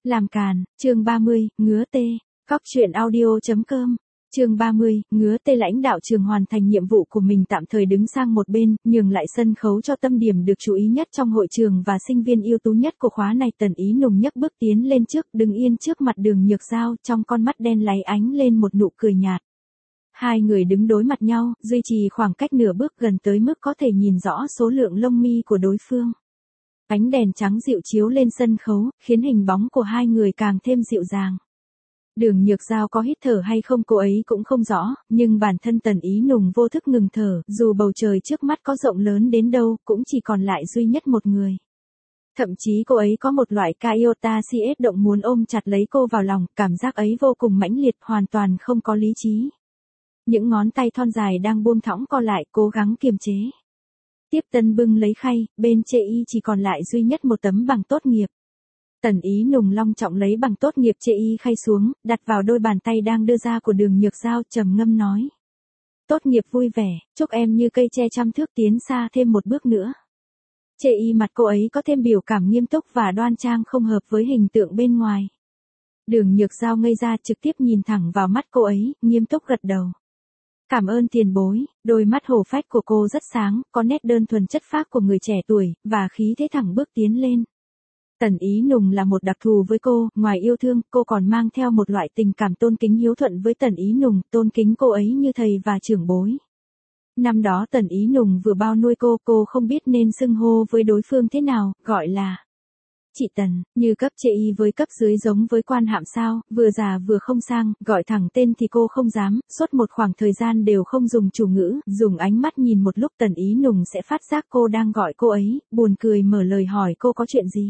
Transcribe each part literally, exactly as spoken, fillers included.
Làm càn, chương ba mươi, ngứa tê, cóc truyện audio chấm com. Chương ba mươi, ngứa tê lãnh đạo trường hoàn thành nhiệm vụ của mình tạm thời đứng sang một bên, nhường lại sân khấu cho tâm điểm được chú ý nhất trong hội trường và sinh viên ưu tú nhất của khóa này. Tần Ý Nùng nhấc bước tiến lên trước, đứng yên trước mặt Đường Nhược Giao, trong con mắt đen láy ánh lên một nụ cười nhạt. Hai người đứng đối mặt nhau, duy trì khoảng cách nửa bước gần tới mức có thể nhìn rõ số lượng lông mi của đối phương. Ánh đèn trắng dịu chiếu lên sân khấu, khiến hình bóng của hai người càng thêm dịu dàng. Đường Nhược Giao có hít thở hay không cô ấy cũng không rõ, nhưng bản thân Tần Ý Nùng vô thức ngừng thở, dù bầu trời trước mắt có rộng lớn đến đâu, cũng chỉ còn lại duy nhất một người. Thậm chí cô ấy có một loại Iota siết động muốn ôm chặt lấy cô vào lòng, cảm giác ấy vô cùng mãnh liệt, hoàn toàn không có lý trí. Những ngón tay thon dài đang buông thõng co lại, cố gắng kiềm chế. Tiếp Tân bưng lấy khay, bên chê y chỉ còn lại duy nhất một tấm bằng tốt nghiệp. Tần Ý Nùng long trọng lấy bằng tốt nghiệp chê y khay xuống, đặt vào đôi bàn tay đang đưa ra của Đường Nhược Giao, trầm ngâm nói. Tốt nghiệp vui vẻ, chúc em như cây tre trăm thước tiến xa thêm một bước nữa. Chê y mặt cô ấy có thêm biểu cảm nghiêm túc và đoan trang không hợp với hình tượng bên ngoài. Đường Nhược Giao ngây ra, trực tiếp nhìn thẳng vào mắt cô ấy, nghiêm túc gật đầu. Cảm ơn tiền bối, đôi mắt hổ phách của cô rất sáng, có nét đơn thuần chất phác của người trẻ tuổi, và khí thế thẳng bước tiến lên. Tần Ý Nùng là một đặc thù với cô, ngoài yêu thương, cô còn mang theo một loại tình cảm tôn kính hiếu thuận với Tần Ý Nùng, tôn kính cô ấy như thầy và trưởng bối. Năm đó Tần Ý Nùng vừa bao nuôi cô, cô không biết nên xưng hô với đối phương thế nào, gọi là chị Tần, như cấp chê y với cấp dưới giống với quan hạm sao, vừa già vừa không sang, gọi thẳng tên thì cô không dám, suốt một khoảng thời gian đều không dùng chủ ngữ, dùng ánh mắt nhìn một lúc Tần Ý Nùng sẽ phát giác cô đang gọi cô ấy, buồn cười mở lời hỏi cô có chuyện gì.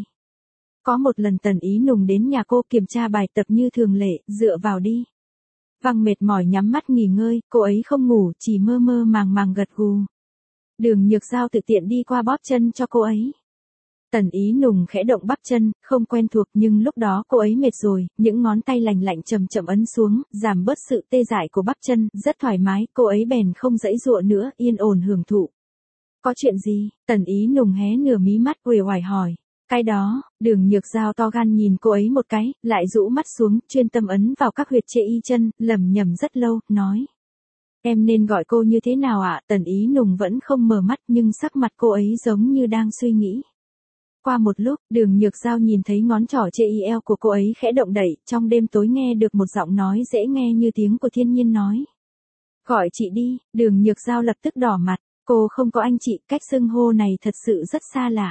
Có một lần Tần Ý Nùng đến nhà cô kiểm tra bài tập như thường lệ, dựa vào đi. Văng mệt mỏi nhắm mắt nghỉ ngơi, cô ấy không ngủ, chỉ mơ mơ màng màng gật gù. Đường Nhược Giao tự tiện đi qua bóp chân cho cô ấy. Tần Ý Nùng khẽ động bắp chân, không quen thuộc nhưng lúc đó cô ấy mệt rồi, những ngón tay lành lạnh chậm chậm ấn xuống, giảm bớt sự tê dại của bắp chân, rất thoải mái, cô ấy bèn không giãy giụa nữa, yên ổn hưởng thụ. Có chuyện gì? Tần Ý Nùng hé nửa mí mắt uể oải hỏi. Cái đó, Đường Nhược Giao to gan nhìn cô ấy một cái, lại rũ mắt xuống, chuyên tâm ấn vào các huyệt chê y chân, lẩm nhẩm rất lâu, nói. Em nên gọi cô như thế nào ạ? Tần Ý Nùng vẫn không mở mắt nhưng sắc mặt cô ấy giống như đang suy nghĩ. Qua một lúc, Đường Nhược Giao nhìn thấy ngón trỏ chê y eo của cô ấy khẽ động đậy, trong đêm tối nghe được một giọng nói dễ nghe như tiếng của thiên nhiên nói. Gọi chị đi, Đường Nhược Giao lập tức đỏ mặt, cô không có anh chị, cách xưng hô này thật sự rất xa lạ.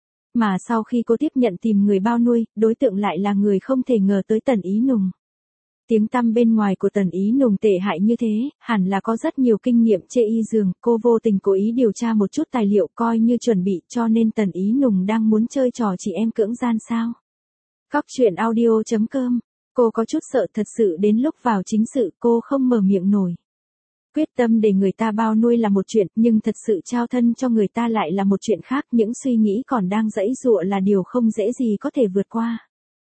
Mà sau khi cô tiếp nhận tìm người bao nuôi, đối tượng lại là người không thể ngờ tới Tần Ý Nùng. Tiếng tăm bên ngoài của Tần Ý Nùng tệ hại như thế, hẳn là có rất nhiều kinh nghiệm chê y giường, cô vô tình cố ý điều tra một chút tài liệu coi như chuẩn bị cho nên Tần Ý Nùng đang muốn chơi trò chị em cưỡng gian sao. Cóc truyện audio chấm com, cô có chút sợ thật sự đến lúc vào chính sự cô không mở miệng nổi. Quyết tâm để người ta bao nuôi là một chuyện, nhưng thật sự trao thân cho người ta lại là một chuyện khác, những suy nghĩ còn đang giãy giụa là điều không dễ gì có thể vượt qua.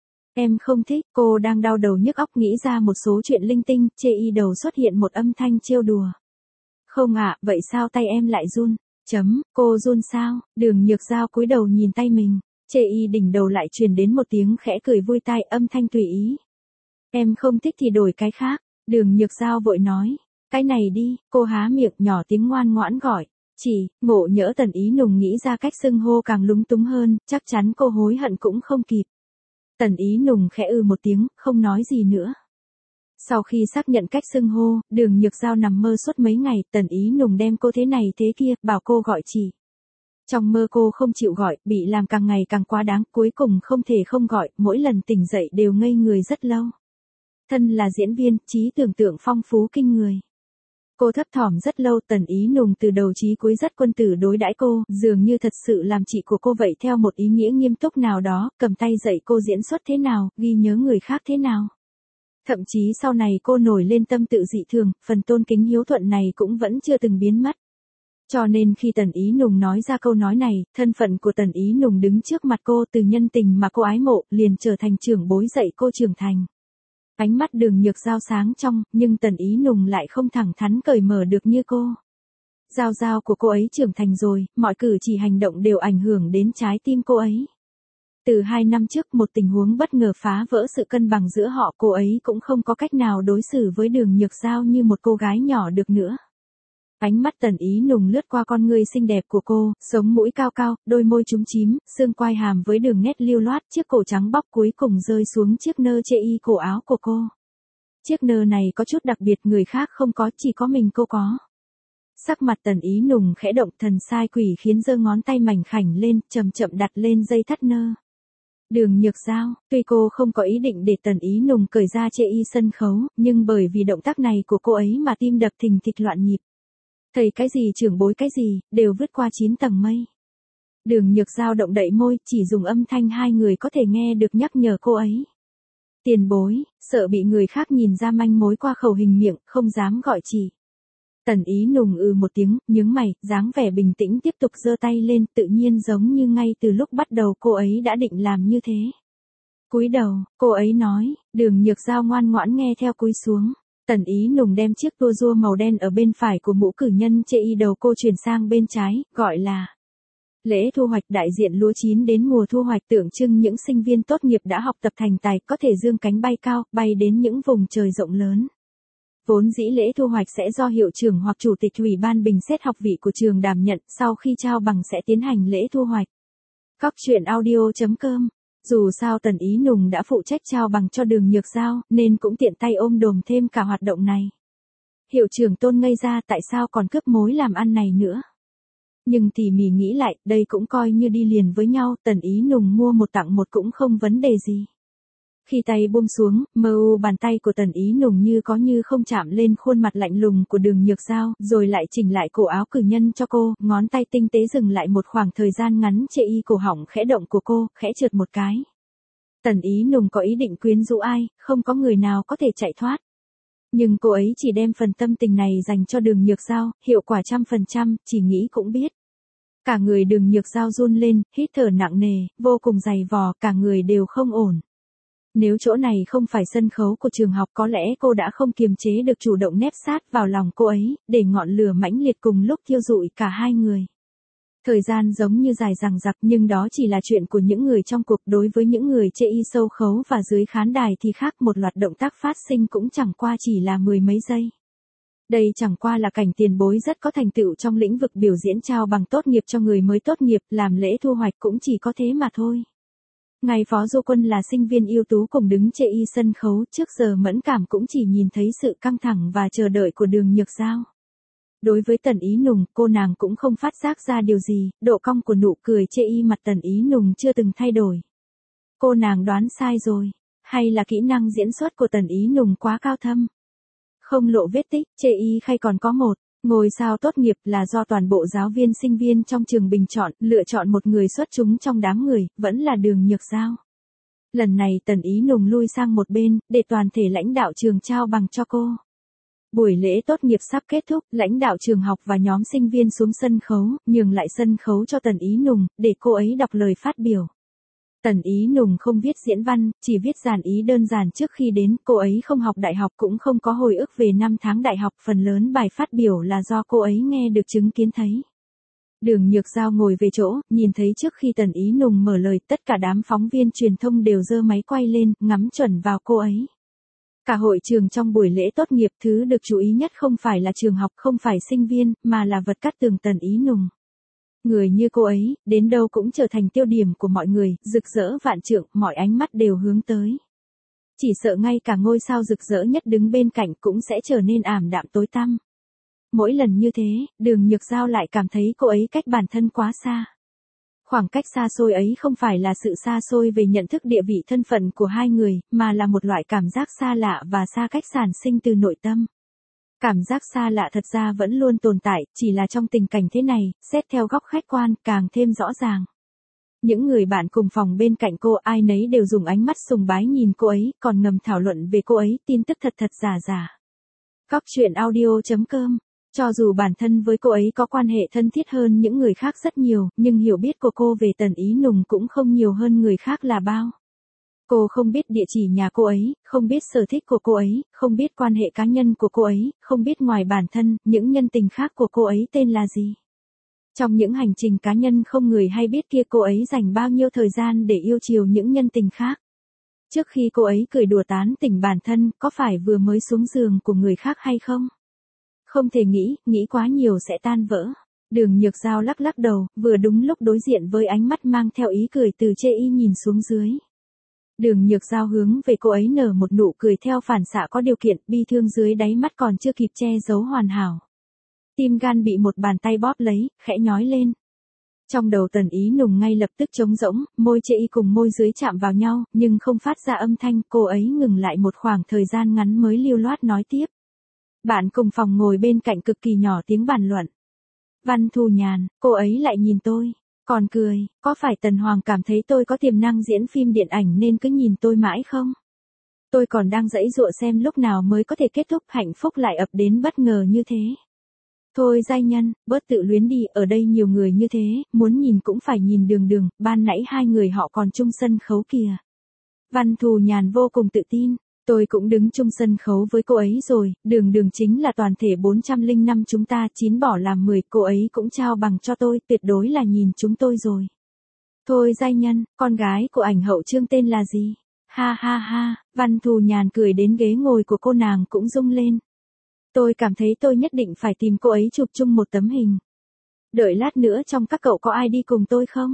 Em không thích, cô đang đau đầu nhức óc nghĩ ra một số chuyện linh tinh, chê y đầu xuất hiện một âm thanh trêu đùa. Không ạ, vậy sao tay em lại run? Chấm, cô run sao? Đường Nhược Giao cúi đầu nhìn tay mình, chê y đỉnh đầu lại truyền đến một tiếng khẽ cười vui tai, âm thanh tùy ý. Em không thích thì đổi cái khác, Đường Nhược Giao vội nói. Cái này đi, cô há miệng nhỏ tiếng ngoan ngoãn gọi. Chỉ, ngộ nhỡ Tần Ý Nùng nghĩ ra cách xưng hô càng lúng túng hơn, chắc chắn cô hối hận cũng không kịp. Tần Ý Nùng khẽ ư một tiếng, không nói gì nữa. Sau khi xác nhận cách xưng hô, Đường Nhược Giao nằm mơ suốt mấy ngày, Tần Ý Nùng đem cô thế này thế kia, bảo cô gọi chị. Trong mơ cô không chịu gọi, bị làm càng ngày càng quá đáng, cuối cùng không thể không gọi, mỗi lần tỉnh dậy đều ngây người rất lâu. Thân là diễn viên, trí tưởng tượng phong phú kinh người. Cô thấp thỏm rất lâu, Tần Ý Nùng từ đầu chí cuối rất quân tử đối đãi cô, dường như thật sự làm chị của cô vậy theo một ý nghĩa nghiêm túc nào đó, cầm tay dạy cô diễn xuất thế nào, ghi nhớ người khác thế nào. Thậm chí sau này cô nổi lên tâm tự dị thường, phần tôn kính hiếu thuận này cũng vẫn chưa từng biến mất. Cho nên khi Tần Ý Nùng nói ra câu nói này, thân phận của Tần Ý Nùng đứng trước mặt cô từ nhân tình mà cô ái mộ, liền trở thành trưởng bối dạy cô trưởng thành. Ánh mắt Đường Nhược Giao sáng trong, nhưng Tần Ý Nùng lại không thẳng thắn cởi mở được như cô. Giao giao của cô ấy trưởng thành rồi, mọi cử chỉ hành động đều ảnh hưởng đến trái tim cô ấy. Từ hai năm trước một tình huống bất ngờ phá vỡ sự cân bằng giữa họ, cô ấy cũng không có cách nào đối xử với Đường Nhược Giao như một cô gái nhỏ được nữa. Ánh mắt Tần Ý Nùng lướt qua con ngươi xinh đẹp của cô, sống mũi cao cao, đôi môi chúm chím, xương quai hàm với đường nét lưu loát, chiếc cổ trắng bóc cuối cùng rơi xuống chiếc nơ chê y cổ áo của cô. Chiếc nơ này có chút đặc biệt, người khác không có, chỉ có mình cô có. Sắc mặt Tần Ý Nùng khẽ động, thần sai quỷ khiến giơ ngón tay mảnh khảnh lên, chậm chậm đặt lên dây thắt nơ. Đường Nhược Giao, tuy cô không có ý định để Tần Ý Nùng cởi ra chê y sân khấu, nhưng bởi vì động tác này của cô ấy mà tim đập thình thịch loạn nhịp. Thầy cái gì trưởng bối cái gì, đều vượt qua chín tầng mây. Đường Nhược Giao động đậy môi, chỉ dùng âm thanh hai người có thể nghe được nhắc nhở cô ấy. Tiền bối, sợ bị người khác nhìn ra manh mối qua khẩu hình miệng, không dám gọi chỉ. Tần Ý Nùng ừ một tiếng, nhướng mày, dáng vẻ bình tĩnh tiếp tục giơ tay lên, tự nhiên giống như ngay từ lúc bắt đầu cô ấy đã định làm như thế. Cúi đầu, cô ấy nói, Đường Nhược Giao ngoan ngoãn nghe theo cúi xuống. Tần Ý Nùng đem chiếc tua rua màu đen ở bên phải của mũ cử nhân chê y đầu cô chuyển sang bên trái, gọi là lễ thu hoạch, đại diện lúa chín đến mùa thu hoạch, tượng trưng những sinh viên tốt nghiệp đã học tập thành tài có thể dương cánh bay cao, bay đến những vùng trời rộng lớn. Vốn dĩ lễ thu hoạch sẽ do hiệu trưởng hoặc chủ tịch ủy ban bình xét học vị của trường đảm nhận, sau khi trao bằng sẽ tiến hành lễ thu hoạch. Cóc truyện audio chấm com. Dù sao Tần Ý Nùng đã phụ trách trao bằng cho Đường Nhược Giao, nên cũng tiện tay ôm đồm thêm cả hoạt động này. Hiệu trưởng Tôn ngây ra, tại sao còn cướp mối làm ăn này nữa. Nhưng tỉ mỉ nghĩ lại, đây cũng coi như đi liền với nhau, Tần Ý Nùng mua một tặng một cũng không vấn đề gì. Khi tay buông xuống, mờ u bàn tay của Tần Ý Nùng như có như không chạm lên khuôn mặt lạnh lùng của Đường Nhược Giao, rồi lại chỉnh lại cổ áo cử nhân cho cô, ngón tay tinh tế dừng lại một khoảng thời gian ngắn chê y cổ họng khẽ động của cô, khẽ trượt một cái. Tần Ý Nùng có ý định quyến rũ ai, không có người nào có thể chạy thoát. Nhưng cô ấy chỉ đem phần tâm tình này dành cho Đường Nhược Giao, hiệu quả trăm phần trăm, chỉ nghĩ cũng biết. Cả người Đường Nhược Giao run lên, hít thở nặng nề, vô cùng dày vò, cả người đều không ổn. Nếu chỗ này không phải sân khấu của trường học có lẽ cô đã không kiềm chế được chủ động nép sát vào lòng cô ấy, để ngọn lửa mãnh liệt cùng lúc thiêu rụi cả hai người. Thời gian giống như dài dằng dặc nhưng đó chỉ là chuyện của những người trong cuộc, đối với những người chê y sâu khấu và dưới khán đài thì khác, một loạt động tác phát sinh cũng chẳng qua chỉ là mười mấy giây. Đây chẳng qua là cảnh tiền bối rất có thành tựu trong lĩnh vực biểu diễn trao bằng tốt nghiệp cho người mới tốt nghiệp, làm lễ thu hoạch cũng chỉ có thế mà thôi. Ngày Phó Du Quân là sinh viên ưu tú cùng đứng chê y sân khấu, trước giờ mẫn cảm cũng chỉ nhìn thấy sự căng thẳng và chờ đợi của Đường Nhược Giao. Đối với Tần Ý Nùng, cô nàng cũng không phát giác ra điều gì, độ cong của nụ cười chê y mặt Tần Ý Nùng chưa từng thay đổi. Cô nàng đoán sai rồi, hay là kỹ năng diễn xuất của Tần Ý Nùng quá cao thâm. Không lộ vết tích, chê y khay còn có một ngôi sao tốt nghiệp là do toàn bộ giáo viên sinh viên trong trường bình chọn, lựa chọn một người xuất chúng trong đám người, vẫn là Đường Nhược Giao. Lần này Tần Ý Nùng lui sang một bên, để toàn thể lãnh đạo trường trao bằng cho cô. Buổi lễ tốt nghiệp sắp kết thúc, lãnh đạo trường học và nhóm sinh viên xuống sân khấu, nhường lại sân khấu cho Tần Ý Nùng, để cô ấy đọc lời phát biểu. Tần Ý Nùng không viết diễn văn, chỉ viết dàn ý đơn giản trước khi đến, cô ấy không học đại học cũng không có hồi ức về năm tháng đại học, phần lớn bài phát biểu là do cô ấy nghe được chứng kiến thấy. Đường Nhược Giao ngồi về chỗ, nhìn thấy trước khi Tần Ý Nùng mở lời, tất cả đám phóng viên truyền thông đều giơ máy quay lên, ngắm chuẩn vào cô ấy. Cả hội trường trong buổi lễ tốt nghiệp, thứ được chú ý nhất không phải là trường học, không phải sinh viên, mà là vật cắt tường Tần Ý Nùng. Người như cô ấy, đến đâu cũng trở thành tiêu điểm của mọi người, rực rỡ vạn trượng, mọi ánh mắt đều hướng tới. Chỉ sợ ngay cả ngôi sao rực rỡ nhất đứng bên cạnh cũng sẽ trở nên ảm đạm tối tăm. Mỗi lần như thế, Đường Nhược Giao lại cảm thấy cô ấy cách bản thân quá xa. Khoảng cách xa xôi ấy không phải là sự xa xôi về nhận thức địa vị thân phận của hai người, mà là một loại cảm giác xa lạ và xa cách sản sinh từ nội tâm. Cảm giác xa lạ thật ra vẫn luôn tồn tại, chỉ là trong tình cảnh thế này, xét theo góc khách quan, càng thêm rõ ràng. Những người bạn cùng phòng bên cạnh cô, ai nấy đều dùng ánh mắt sùng bái nhìn cô ấy, còn ngầm thảo luận về cô ấy, tin tức thật thật giả giả. Cóc truyện audio chấm com. Cho dù bản thân với cô ấy có quan hệ thân thiết hơn những người khác rất nhiều, nhưng hiểu biết của cô về Tần Ý Nùng cũng không nhiều hơn người khác là bao. Cô không biết địa chỉ nhà cô ấy, không biết sở thích của cô ấy, không biết quan hệ cá nhân của cô ấy, không biết ngoài bản thân, những nhân tình khác của cô ấy tên là gì. Trong những hành trình cá nhân không người hay biết kia cô ấy dành bao nhiêu thời gian để yêu chiều những nhân tình khác. Trước khi cô ấy cười đùa tán tỉnh bản thân, có phải vừa mới xuống giường của người khác hay không? Không thể nghĩ, nghĩ quá nhiều sẽ tan vỡ. Đường Nhược Giao lắc lắc đầu, vừa đúng lúc đối diện với ánh mắt mang theo ý cười từ chê y nhìn xuống dưới. Đường Nhược Giao hướng về cô ấy nở một nụ cười theo phản xạ có điều kiện, bi thương dưới đáy mắt còn chưa kịp che giấu hoàn hảo. Tim gan bị một bàn tay bóp lấy, khẽ nhói lên. Trong đầu Tần Ý Nùng ngay lập tức trống rỗng, môi chê y cùng môi dưới chạm vào nhau, nhưng không phát ra âm thanh, cô ấy ngừng lại một khoảng thời gian ngắn mới lưu loát nói tiếp. Bạn cùng phòng ngồi bên cạnh cực kỳ nhỏ tiếng bàn luận. Văn Thù Nhàn, cô ấy lại nhìn tôi, còn cười, có phải Tần Hoàng cảm thấy tôi có tiềm năng diễn phim điện ảnh nên cứ nhìn tôi mãi không? Tôi còn đang giãy giụa xem lúc nào mới có thể kết thúc, hạnh phúc lại ập đến bất ngờ như thế. Thôi giai nhân, bớt tự luyến đi, ở đây nhiều người như thế, muốn nhìn cũng phải nhìn Đường Đường, ban nãy hai người họ còn chung sân khấu kìa. Văn Thù Nhàn vô cùng tự tin, tôi cũng đứng chung sân khấu với cô ấy rồi, Đường Đường chính là toàn thể bốn trăm lẻ năm chúng ta, chín bỏ làm mười, cô ấy cũng trao bằng cho tôi, tuyệt đối là nhìn chúng tôi rồi. Thôi giai nhân, con gái của ảnh hậu Trương tên là gì? Ha ha ha, Văn Thù Nhàn cười đến ghế ngồi của cô nàng cũng rung lên. Tôi cảm thấy tôi nhất định phải tìm cô ấy chụp chung một tấm hình. Đợi lát nữa trong các cậu có ai đi cùng tôi không?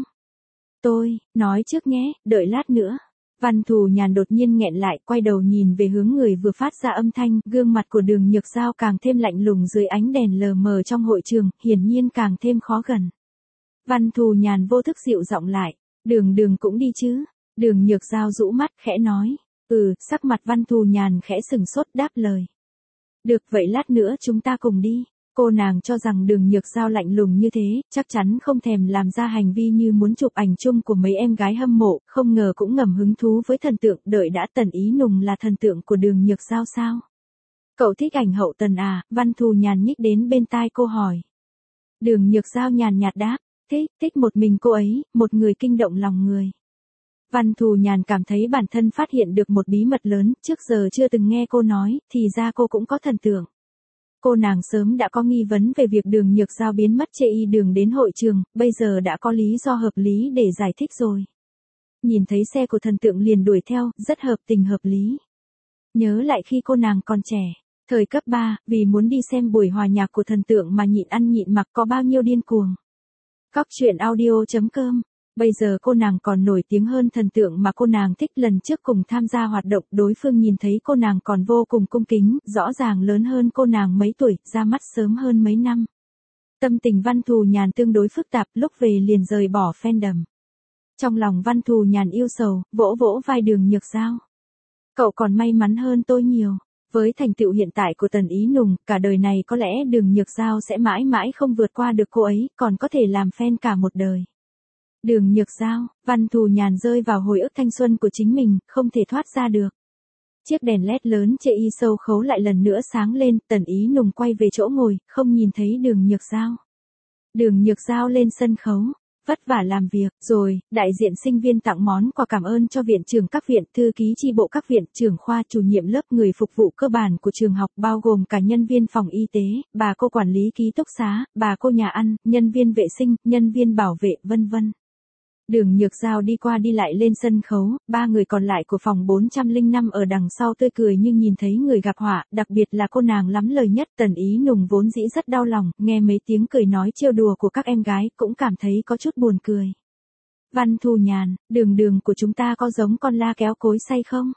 Tôi, nói trước nhé, đợi lát nữa. Văn Thù Nhàn đột nhiên nghẹn lại, quay đầu nhìn về hướng người vừa phát ra âm thanh, gương mặt của Đường Nhược Giao càng thêm lạnh lùng dưới ánh đèn lờ mờ trong hội trường, hiển nhiên càng thêm khó gần. Văn Thù Nhàn vô thức dịu giọng lại, Đường Đường cũng đi chứ? Đường Nhược Giao rũ mắt khẽ nói, ừ, sắc mặt Văn Thù Nhàn khẽ sừng sốt đáp lời. Được vậy lát nữa chúng ta cùng đi. Cô nàng cho rằng Đường Nhược Giao lạnh lùng như thế, chắc chắn không thèm làm ra hành vi như muốn chụp ảnh chung của mấy em gái hâm mộ, không ngờ cũng ngầm hứng thú với thần tượng, đợi đã. Tần Ý Nùng là thần tượng của Đường Nhược Giao sao? Cậu thích ảnh hậu Tần à? Văn Thù Nhàn nhích đến bên tai cô hỏi. Đường Nhược Giao nhàn nhạt đáp, thích, thích một mình cô ấy, một người kinh động lòng người. Văn Thù Nhàn cảm thấy bản thân phát hiện được một bí mật lớn, trước giờ chưa từng nghe cô nói, thì ra cô cũng có thần tượng. Cô nàng sớm đã có nghi vấn về việc Đường Nhược Giao biến mất chê y đường đến hội trường, bây giờ đã có lý do hợp lý để giải thích rồi. Nhìn thấy xe của thần tượng liền đuổi theo, rất hợp tình hợp lý. Nhớ lại khi cô nàng còn trẻ, thời cấp ba, vì muốn đi xem buổi hòa nhạc của thần tượng mà nhịn ăn nhịn mặc có bao nhiêu điên cuồng. Cóc truyện audio chấm com. Bây giờ cô nàng còn nổi tiếng hơn thần tượng mà cô nàng thích. Lần trước cùng tham gia hoạt động, đối phương nhìn thấy cô nàng còn vô cùng cung kính, rõ ràng lớn hơn cô nàng mấy tuổi, ra mắt sớm hơn mấy năm. Tâm tình Văn Thù Nhàn tương đối phức tạp, lúc về liền rời bỏ fandom. Trong lòng Văn Thù Nhàn yêu sầu, vỗ vỗ vai Đường Nhược Giao. Cậu còn may mắn hơn tôi nhiều. Với thành tựu hiện tại của Tần Ý Nùng, cả đời này có lẽ Đường Nhược Giao sẽ mãi mãi không vượt qua được cô ấy, còn có thể làm fan cả một đời. Đường Nhược Giao, Văn Thù Nhàn rơi vào hồi ức thanh xuân của chính mình, không thể thoát ra được. Chiếc đèn led lớn chê y sâu khấu lại lần nữa sáng lên, Tần Ý Nùng quay về chỗ ngồi, không nhìn thấy Đường Nhược Giao. Đường Nhược Giao lên sân khấu, vất vả làm việc, rồi, đại diện sinh viên tặng món quà cảm ơn cho viện trưởng các viện, thư ký chi bộ các viện, trưởng khoa, chủ nhiệm lớp, người phục vụ cơ bản của trường học, bao gồm cả nhân viên phòng y tế, bà cô quản lý ký túc xá, bà cô nhà ăn, nhân viên vệ sinh, nhân viên bảo vệ, vân vân. Đường Nhược Giao đi qua đi lại lên sân khấu, ba người còn lại của phòng bốn trăm lẻ năm ở đằng sau tươi cười như nhìn thấy người gặp họa, đặc biệt là cô nàng lắm lời nhất. Tần Ý Nùng vốn dĩ rất đau lòng, nghe mấy tiếng cười nói trêu đùa của các em gái, cũng cảm thấy có chút buồn cười. Văn Thù Nhàn, Đường Đường của chúng ta có giống con la kéo cối xay không?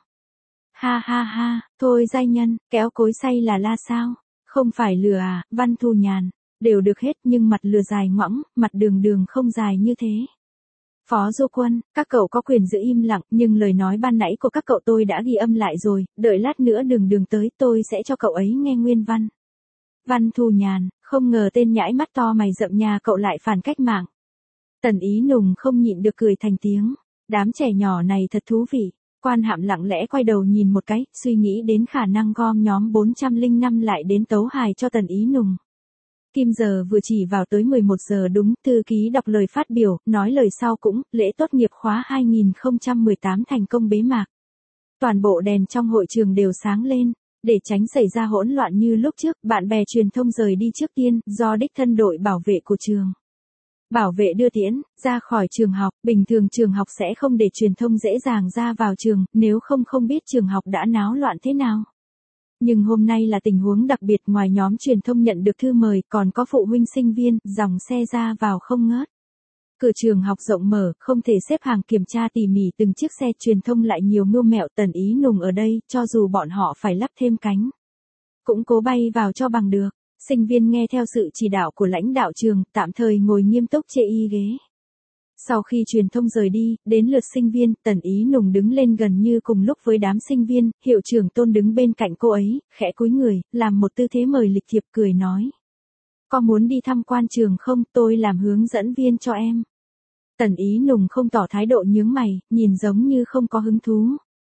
Ha ha ha, thôi giai nhân, kéo cối xay là la sao? Không phải lừa à? Văn Thù Nhàn, đều được hết nhưng mặt lừa dài ngoõng, mặt Đường Đường không dài như thế. Phó Du Quân, các cậu có quyền giữ im lặng, nhưng lời nói ban nãy của các cậu tôi đã ghi âm lại rồi, đợi lát nữa Đường Đường tới tôi sẽ cho cậu ấy nghe nguyên văn. Văn Thù Nhàn, không ngờ tên nhãi mắt to mày rậm nhà cậu lại phản cách mạng. Tần Ý Nùng không nhịn được cười thành tiếng, đám trẻ nhỏ này thật thú vị. Quan Hạm lặng lẽ quay đầu nhìn một cái, suy nghĩ đến khả năng gom nhóm bốn trăm lẻ năm lại đến tấu hài cho Tần Ý Nùng. Kim giờ vừa chỉ vào tới mười một giờ đúng, thư ký đọc lời phát biểu, nói lời sau cũng, lễ tốt nghiệp khóa hai không một tám thành công bế mạc. Toàn bộ đèn trong hội trường đều sáng lên, để tránh xảy ra hỗn loạn như lúc trước, bạn bè truyền thông rời đi trước tiên, do đích thân đội bảo vệ của trường. Bảo vệ đưa tiễn, ra khỏi trường học, bình thường trường học sẽ không để truyền thông dễ dàng ra vào trường, nếu không không biết trường học đã náo loạn thế nào. Nhưng hôm nay là tình huống đặc biệt, ngoài nhóm truyền thông nhận được thư mời, còn có phụ huynh sinh viên, dòng xe ra vào không ngớt. Cửa trường học rộng mở, không thể xếp hàng kiểm tra tỉ mỉ từng chiếc xe, truyền thông lại nhiều mưu mẹo. Tần Ý Nùng ở đây, cho dù bọn họ phải lắp thêm cánh, cũng cố bay vào cho bằng được. Sinh viên nghe theo sự chỉ đạo của lãnh đạo trường, tạm thời ngồi nghiêm túc chê y ghế. Sau khi truyền thông rời đi, đến lượt sinh viên, Tần Ý Nùng đứng lên gần như cùng lúc với đám sinh viên, hiệu trưởng Tôn đứng bên cạnh cô ấy, khẽ cúi người, làm một tư thế mời lịch thiệp, cười nói. Có muốn đi tham quan trường không, tôi làm hướng dẫn viên cho em. Tần Ý Nùng không tỏ thái độ nhướng mày, nhìn giống như không có hứng thú.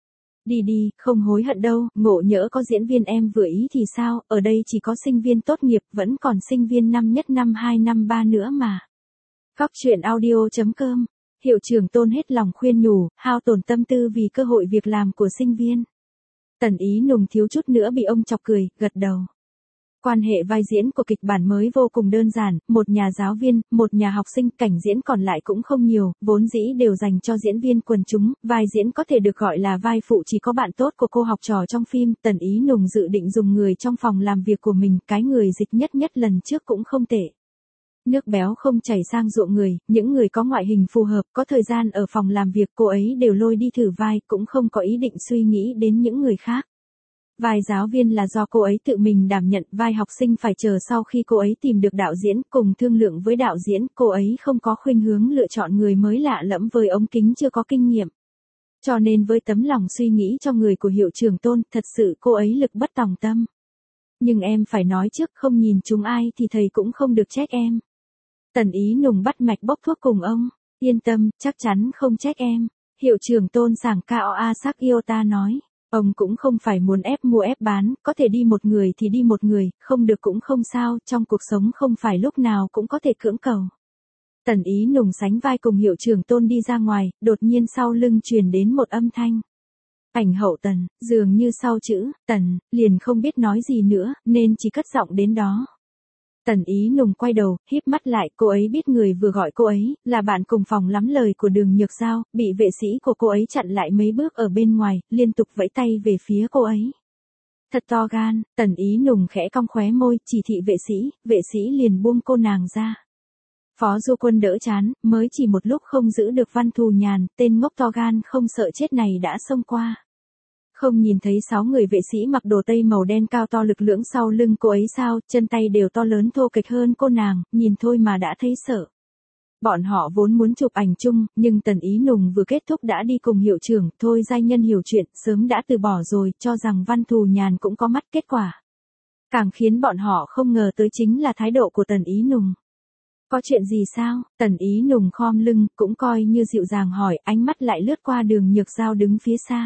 Đi đi, không hối hận đâu, ngộ nhỡ có diễn viên em vừa ý thì sao, ở đây chỉ có sinh viên tốt nghiệp, vẫn còn sinh viên năm nhất năm hai năm ba nữa mà. Góc truyện audio chấm com, hiệu trưởng Tôn hết lòng khuyên nhủ, hao tổn tâm tư vì cơ hội việc làm của sinh viên. Tần Ý Nùng thiếu chút nữa bị ông chọc cười, gật đầu. Quan hệ vai diễn của kịch bản mới vô cùng đơn giản, một nhà giáo viên, một nhà học sinh, cảnh diễn còn lại cũng không nhiều, vốn dĩ đều dành cho diễn viên quần chúng, vai diễn có thể được gọi là vai phụ chỉ có bạn tốt của cô học trò trong phim. Tần Ý Nùng dự định dùng người trong phòng làm việc của mình, cái người dịch nhất nhất lần trước cũng không tệ. Nước béo không chảy sang ruộng người, những người có ngoại hình phù hợp, có thời gian ở phòng làm việc cô ấy đều lôi đi thử vai, cũng không có ý định suy nghĩ đến những người khác. Vai giáo viên là do cô ấy tự mình đảm nhận, vai học sinh phải chờ sau khi cô ấy tìm được đạo diễn, cùng thương lượng với đạo diễn, cô ấy không có khuynh hướng lựa chọn người mới lạ lẫm với ống kính chưa có kinh nghiệm. Cho nên với tấm lòng suy nghĩ cho người của hiệu trưởng Tôn, thật sự cô ấy lực bất tòng tâm. Nhưng em phải nói trước, không nhìn chúng ai thì thầy cũng không được trách em. Tần Ý Nùng bắt mạch bốc thuốc cùng ông, yên tâm, chắc chắn không trách em. Hiệu trưởng Tôn sảng cao a sắc yêu ta nói. Ông cũng không phải muốn ép mua ép bán, có thể đi một người thì đi một người, không được cũng không sao, trong cuộc sống không phải lúc nào cũng có thể cưỡng cầu. Tần Ý Nùng sánh vai cùng hiệu trưởng Tôn đi ra ngoài, đột nhiên sau lưng truyền đến một âm thanh. Ảnh hậu Tần, dường như sau chữ, Tần, liền không biết nói gì nữa, nên chỉ cất giọng đến đó. Tần Ý Nùng quay đầu, híp mắt lại, cô ấy biết người vừa gọi cô ấy, là bạn cùng phòng lắm lời của Đường Nhược Giao, bị vệ sĩ của cô ấy chặn lại mấy bước ở bên ngoài, liên tục vẫy tay về phía cô ấy. Thật to gan, Tần Ý Nùng khẽ cong khóe môi, chỉ thị vệ sĩ, vệ sĩ liền buông cô nàng ra. Phó Du Quân đỡ chán, mới chỉ một lúc không giữ được Văn Thù Nhàn, tên ngốc to gan không sợ chết này đã xông qua. Không nhìn thấy sáu người vệ sĩ mặc đồ tây màu đen cao to lực lưỡng sau lưng cô ấy sao, chân tay đều to lớn thô kệch hơn cô nàng, nhìn thôi mà đã thấy sợ. Bọn họ vốn muốn chụp ảnh chung, nhưng Tần Ý Nùng vừa kết thúc đã đi cùng hiệu trưởng, thôi giai nhân hiểu chuyện, sớm đã từ bỏ rồi, cho rằng Văn Thù Nhàn cũng có mắt. Kết quả càng khiến bọn họ không ngờ tới chính là thái độ của Tần Ý Nùng. Có chuyện gì sao? Tần Ý Nùng khom lưng, cũng coi như dịu dàng hỏi, ánh mắt lại lướt qua Đường Nhược Giao đứng phía xa.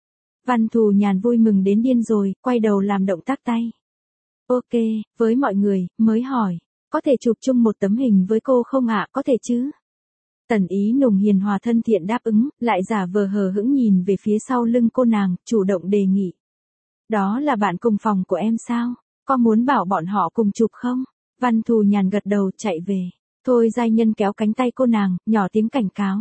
Văn Thù Nhàn vui mừng đến điên rồi, quay đầu làm động tác tay. Ok, với mọi người, mới hỏi, có thể chụp chung một tấm hình với cô không ạ, có thể chứ? Tần Ý Nùng hiền hòa thân thiện đáp ứng, lại giả vờ hờ hững nhìn về phía sau lưng cô nàng, chủ động đề nghị. Đó là bạn cùng phòng của em sao? Có muốn bảo bọn họ cùng chụp không? Văn Thù Nhàn gật đầu, chạy về. Thôi giai nhân kéo cánh tay cô nàng, nhỏ tiếng cảnh cáo.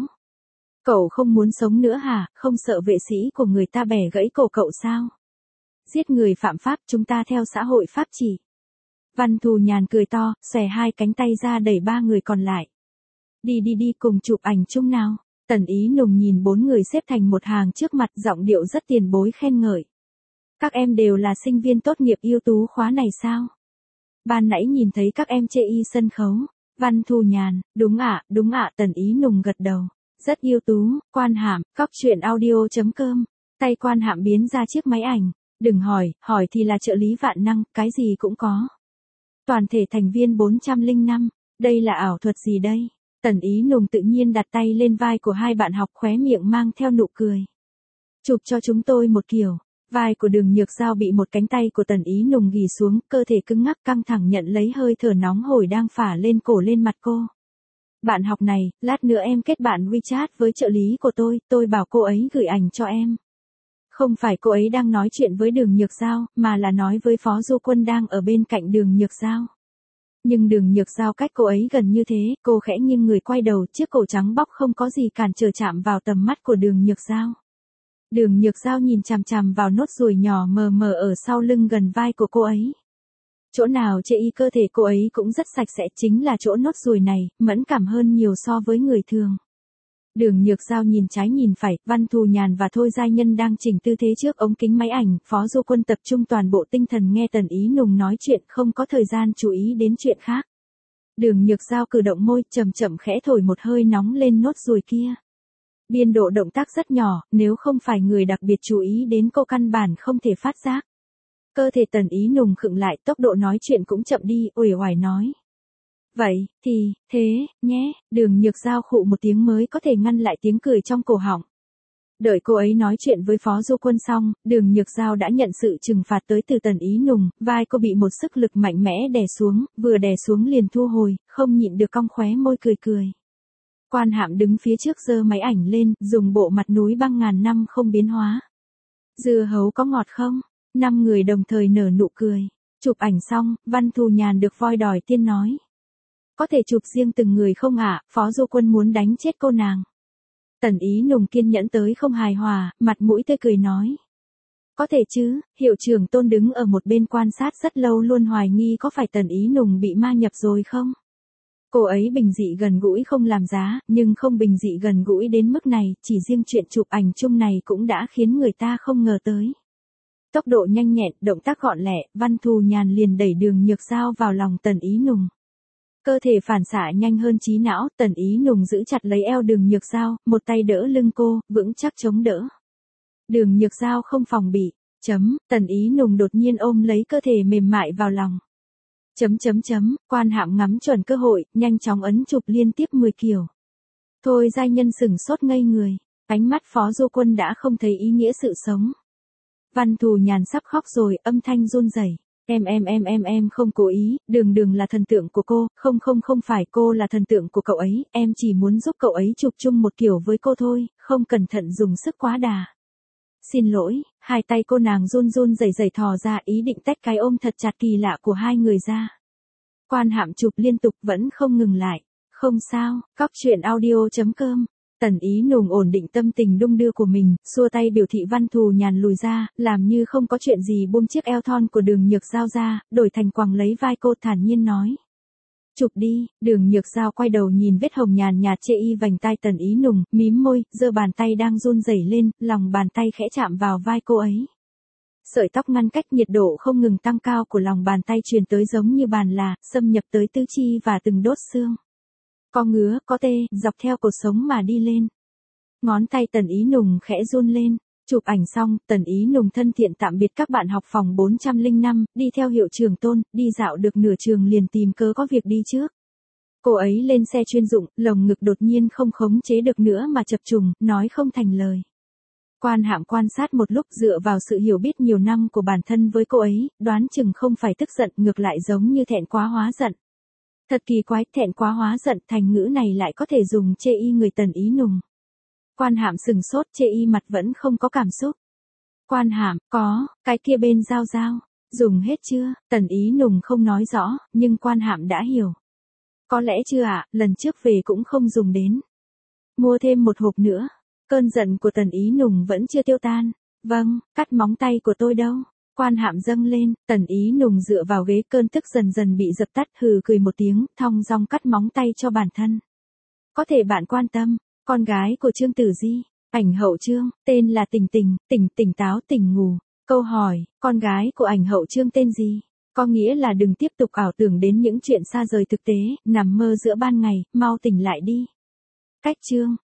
Cậu không muốn sống nữa hả, không sợ vệ sĩ của người ta bẻ gãy cổ cậu sao? Giết người phạm pháp, chúng ta theo xã hội pháp chỉ. Văn Thù Nhàn cười to, xòe hai cánh tay ra đẩy ba người còn lại. Đi đi đi cùng chụp ảnh chung nào. Tần Ý Nùng nhìn bốn người xếp thành một hàng trước mặt, giọng điệu rất tiền bối khen ngợi. Các em đều là sinh viên tốt nghiệp ưu tú khóa này sao? Ban nãy nhìn thấy các em chê y sân khấu. Văn Thù Nhàn, đúng ạ, đúng ạ. Tần Ý Nùng gật đầu. Rất ưu tú, Quan Hạm, góc truyện audio chấm com. Tay Quan Hạm biến ra chiếc máy ảnh. Đừng hỏi, hỏi thì là trợ lý vạn năng, cái gì cũng có. Toàn thể thành viên bốn trăm lẻ năm, đây là ảo thuật gì đây? Tần Ý Nùng tự nhiên đặt tay lên vai của hai bạn học, khóe miệng mang theo nụ cười. Chụp cho chúng tôi một kiểu. Vai của Đường Nhược Giao bị một cánh tay của Tần Ý Nùng ghì xuống, cơ thể cứng ngắc căng thẳng nhận lấy hơi thở nóng hổi đang phả lên cổ lên mặt cô. Bạn học này, lát nữa em kết bạn WeChat với trợ lý của tôi, tôi bảo cô ấy gửi ảnh cho em. Không phải cô ấy đang nói chuyện với Đường Nhược Giao, mà là nói với Phó Du Quân đang ở bên cạnh Đường Nhược Giao. Nhưng Đường Nhược Giao cách cô ấy gần như thế, cô khẽ nghiêng người quay đầu, chiếc cổ trắng bóc không có gì cản trở chạm vào tầm mắt của Đường Nhược Giao. Đường Nhược Giao nhìn chằm chằm vào nốt ruồi nhỏ mờ mờ ở sau lưng gần vai của cô ấy. Chỗ nào chê y cơ thể cô ấy cũng rất sạch sẽ, chính là chỗ nốt ruồi này, mẫn cảm hơn nhiều so với người thường. Đường Nhược Giao nhìn trái nhìn phải, Văn Thù Nhàn và Thôi Giai Nhân đang chỉnh tư thế trước ống kính máy ảnh, Phó Du Quân tập trung toàn bộ tinh thần nghe Tần Ý Nùng nói chuyện, không có thời gian chú ý đến chuyện khác. Đường Nhược Giao cử động môi, chậm chậm khẽ thổi một hơi nóng lên nốt ruồi kia. Biên độ động tác rất nhỏ, nếu không phải người đặc biệt chú ý đến cô căn bản không thể phát giác. Cơ thể Tần Ý Nùng khựng lại, tốc độ nói chuyện cũng chậm đi, uể oải nói. Vậy, thì, thế, nhé, Đường Nhược Giao khụ một tiếng mới có thể ngăn lại tiếng cười trong cổ họng. Đợi cô ấy nói chuyện với Phó Du Quân xong, Đường Nhược Giao đã nhận sự trừng phạt tới từ Tần Ý Nùng, vai cô bị một sức lực mạnh mẽ đè xuống, vừa đè xuống liền thu hồi, không nhịn được cong khóe môi cười cười. Quan Hạm đứng phía trước giơ máy ảnh lên, dùng bộ mặt núi băng ngàn năm không biến hóa. Dưa hấu có ngọt không? Năm người đồng thời nở nụ cười. Chụp ảnh xong, Văn Thù Nhàn được voi đòi tiên nói. Có thể chụp riêng từng người không ạ, Phó Du Quân muốn đánh chết cô nàng. Tần Ý Nùng kiên nhẫn tới không hài hòa, mặt mũi tươi cười nói. Có thể chứ, hiệu trưởng Tôn đứng ở một bên quan sát rất lâu luôn hoài nghi có phải Tần Ý Nùng bị ma nhập rồi không? Cô ấy bình dị gần gũi không làm giá, nhưng không bình dị gần gũi đến mức này, chỉ riêng chuyện chụp ảnh chung này cũng đã khiến người ta không ngờ tới. Tốc độ nhanh nhẹn, động tác gọn lẹ, Văn Thù Nhàn liền đẩy Đường Nhược Giao vào lòng Tần Ý Nùng. Cơ thể phản xạ nhanh hơn trí não, Tần Ý Nùng giữ chặt lấy eo Đường Nhược Giao, một tay đỡ lưng cô, vững chắc chống đỡ. Đường Nhược Giao không phòng bị, chấm, Tần Ý Nùng đột nhiên ôm lấy cơ thể mềm mại vào lòng. Chấm chấm chấm, Quan Hạm ngắm chuẩn cơ hội, nhanh chóng ấn chụp liên tiếp mười kiểu. Thôi Giai Nhân sửng sốt ngây người, ánh mắt Phó Du Quân đã không thấy ý nghĩa sự sống. Văn Thù Nhàn sắp khóc rồi, âm thanh run rẩy. Em em em em em không cố ý, Đường Đường là thần tượng của cô, không không không phải cô là thần tượng của cậu ấy, em chỉ muốn giúp cậu ấy chụp chung một kiểu với cô thôi, không cẩn thận dùng sức quá đà. Xin lỗi, hai tay cô nàng run run rẩy rẩy thò ra ý định tách cái ôm thật chặt kỳ lạ của hai người ra. Quan Hạm chụp liên tục vẫn không ngừng lại. Không sao, cóc truyện audio chấm com. Tần Ý Nùng ổn định tâm tình đung đưa của mình, xua tay biểu thị Văn Thù Nhàn lùi ra, làm như không có chuyện gì buông chiếc eo thon của Đường Nhược Giao ra, đổi thành quàng lấy vai cô thản nhiên nói. Chụp đi, Đường Nhược Giao quay đầu nhìn vết hồng nhàn nhạt chê y vành tai Tần Ý Nùng, mím môi, giơ bàn tay đang run rẩy lên, lòng bàn tay khẽ chạm vào vai cô ấy. Sợi tóc ngăn cách nhiệt độ không ngừng tăng cao của lòng bàn tay truyền tới giống như bàn là, xâm nhập tới tứ chi và từng đốt xương. Có ngứa, có tê, dọc theo cột sống mà đi lên. Ngón tay Tần Ý Nùng khẽ run lên. Chụp ảnh xong, Tần Ý Nùng thân thiện tạm biệt các bạn học phòng bốn trăm lẻ năm, đi theo hiệu trưởng Tôn, đi dạo được nửa trường liền tìm cớ có việc đi trước. Cô ấy lên xe chuyên dụng, lồng ngực đột nhiên không khống chế được nữa mà chập trùng, nói không thành lời. Quan Hạm quan sát một lúc dựa vào sự hiểu biết nhiều năm của bản thân với cô ấy, đoán chừng không phải tức giận, ngược lại giống như thẹn quá hóa giận. Thật kỳ quái, thẹn quá hóa giận, thành ngữ này lại có thể dùng chê y người Tần Ý Nùng. Quan Hạm sừng sốt, chê y mặt vẫn không có cảm xúc. Quan Hạm, có, cái kia bên Giao Giao, dùng hết chưa? Tần Ý Nùng không nói rõ, nhưng Quan Hạm đã hiểu. Có lẽ chưa ạ, lần trước về cũng không dùng đến. Mua thêm một hộp nữa. Cơn giận của Tần Ý Nùng vẫn chưa tiêu tan. Vâng, cắt móng tay của tôi đâu? Quan Hạm dâng lên, Tần Ý Nùng dựa vào ghế, cơn tức dần dần bị dập tắt, hừ cười một tiếng, thong dong cắt móng tay cho bản thân. Có thể bạn quan tâm, con gái của Trương Tử Di, ảnh hậu Trương, tên là Tình Tình, tỉnh tỉnh táo tỉnh ngủ. Câu hỏi, con gái của ảnh hậu Trương tên gì? Có nghĩa là đừng tiếp tục ảo tưởng đến những chuyện xa rời thực tế, nằm mơ giữa ban ngày, mau tỉnh lại đi. Cách Trương,